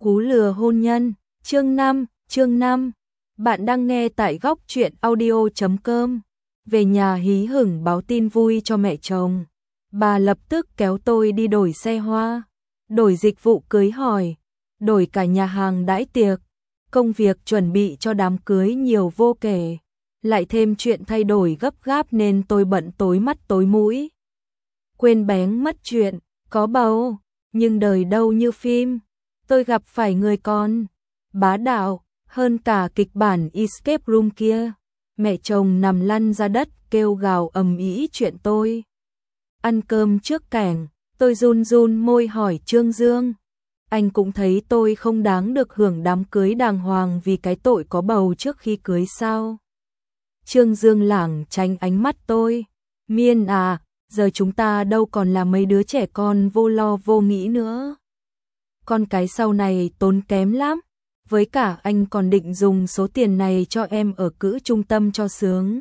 Cú lừa hôn nhân, chương 5. Bạn đang nghe tại góc truyện audio.com. Về nhà hí hửng báo tin vui cho mẹ chồng. Bà lập tức kéo tôi đi đổi xe hoa, đổi dịch vụ cưới hỏi, đổi cả nhà hàng đãi tiệc. Công việc chuẩn bị cho đám cưới nhiều vô kể. Lại thêm chuyện thay đổi gấp gáp nên tôi bận tối mắt tối mũi. Quên bén mất chuyện, có bầu, nhưng đời đâu như phim. Tôi gặp phải người con bá đạo hơn cả kịch bản Escape Room kia. Mẹ chồng nằm lăn ra đất kêu gào ầm ĩ chuyện tôi. Ăn cơm trước kẻng, tôi run run môi hỏi Trương Dương. Anh cũng thấy tôi không đáng được hưởng đám cưới đàng hoàng vì cái tội có bầu trước khi cưới sao? Trương Dương lảng tránh ánh mắt tôi. Miên à, giờ chúng ta đâu còn là mấy đứa trẻ con vô lo vô nghĩ nữa. Con cái sau này tốn kém lắm. Với cả anh còn định dùng số tiền này cho em ở cữ trung tâm cho sướng.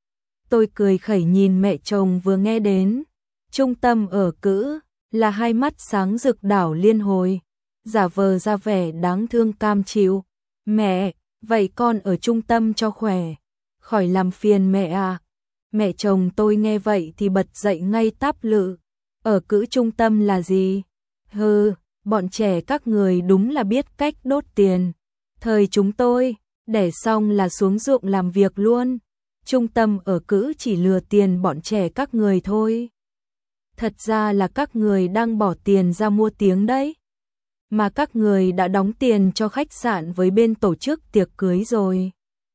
Tôi cười khẩy nhìn mẹ chồng vừa nghe đến. Trung tâm ở cữ là hai mắt sáng rực đảo liên hồi. Giả vờ ra vẻ đáng thương cam chịu. Mẹ, vậy con ở trung tâm cho khỏe. Khỏi làm phiền mẹ à. Mẹ chồng tôi nghe vậy thì bật dậy ngay táp lự. Ở cữ trung tâm là gì? Hừ, bọn trẻ các người đúng là biết cách đốt tiền. Thời chúng tôi, đẻ xong là xuống ruộng làm việc luôn. Trung tâm ở cữ chỉ lừa tiền bọn trẻ các người thôi. Thật ra là các người đang bỏ tiền ra mua tiếng đấy. Mà các người đã đóng tiền cho khách sạn với bên tổ chức tiệc cưới rồi.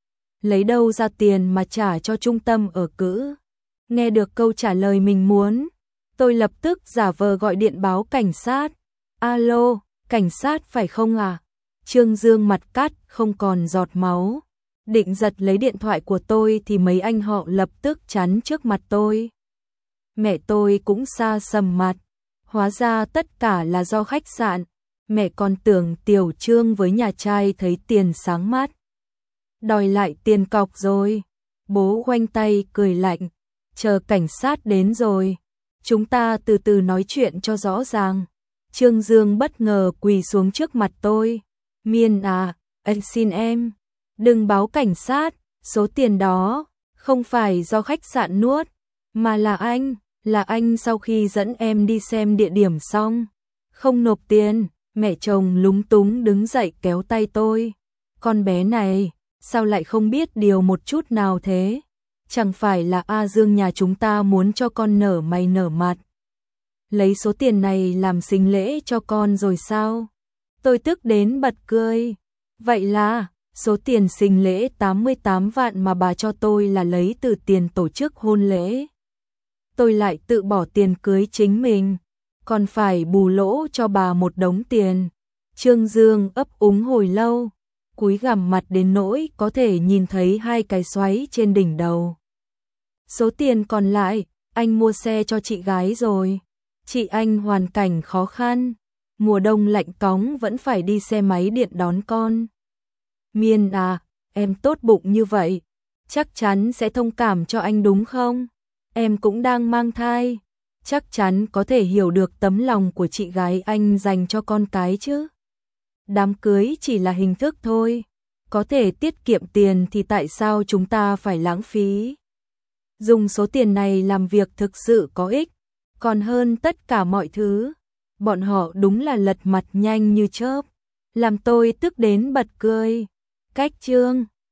Lấy đâu ra tiền mà trả cho trung tâm ở cữ? Nghe được câu trả lời mình muốn, tôi lập tức giả vờ gọi điện báo cảnh sát. Alo, cảnh sát phải không à? Trương Dương mặt cắt không còn giọt máu. Định giật lấy điện thoại của tôi thì mấy anh họ lập tức chắn trước mặt tôi. Mẹ tôi cũng sa sầm mặt. Hóa ra tất cả là do khách sạn. Mẹ còn tưởng Tiểu Trương với nhà trai thấy tiền sáng mắt. Đòi lại tiền cọc rồi. Bố khoanh tay cười lạnh. Chờ cảnh sát đến rồi. Chúng ta từ từ nói chuyện cho rõ ràng. Trương Dương bất ngờ quỳ xuống trước mặt tôi. Miên à, anh xin em. Đừng báo cảnh sát. Số tiền đó không phải do khách sạn nuốt. Mà là anh sau khi dẫn em đi xem địa điểm xong. Không nộp tiền. Mẹ chồng lúng túng đứng dậy kéo tay tôi. Con bé này, sao lại không biết điều một chút nào thế? Chẳng phải là A Dương nhà chúng ta muốn cho con nở mày nở mặt. Lấy số tiền này làm sinh lễ cho con rồi sao? Tôi tức đến bật cười. Vậy là, số tiền sinh lễ 88 vạn mà bà cho tôi là lấy từ tiền tổ chức hôn lễ. Tôi lại tự bỏ tiền cưới chính mình. Còn phải bù lỗ cho bà một đống tiền. Trương Dương ấp úng hồi lâu, cúi gằm mặt đến nỗi có thể nhìn thấy hai cái xoáy trên đỉnh đầu. Số tiền còn lại, anh mua xe cho chị gái rồi. Chị anh hoàn cảnh khó khăn, mùa đông lạnh cóng vẫn phải đi xe máy điện đón con. Miên à, em tốt bụng như vậy, chắc chắn sẽ thông cảm cho anh đúng không? Em cũng đang mang thai. Chắc chắn có thể hiểu được tấm lòng của chị gái anh dành cho con cái chứ. Đám cưới chỉ là hình thức thôi. Có thể tiết kiệm tiền thì tại sao chúng ta phải lãng phí? Dùng số tiền này làm việc thực sự có ích, còn hơn tất cả mọi thứ. Bọn họ đúng là lật mặt nhanh như chớp, làm tôi tức đến bật cười. Cách Trương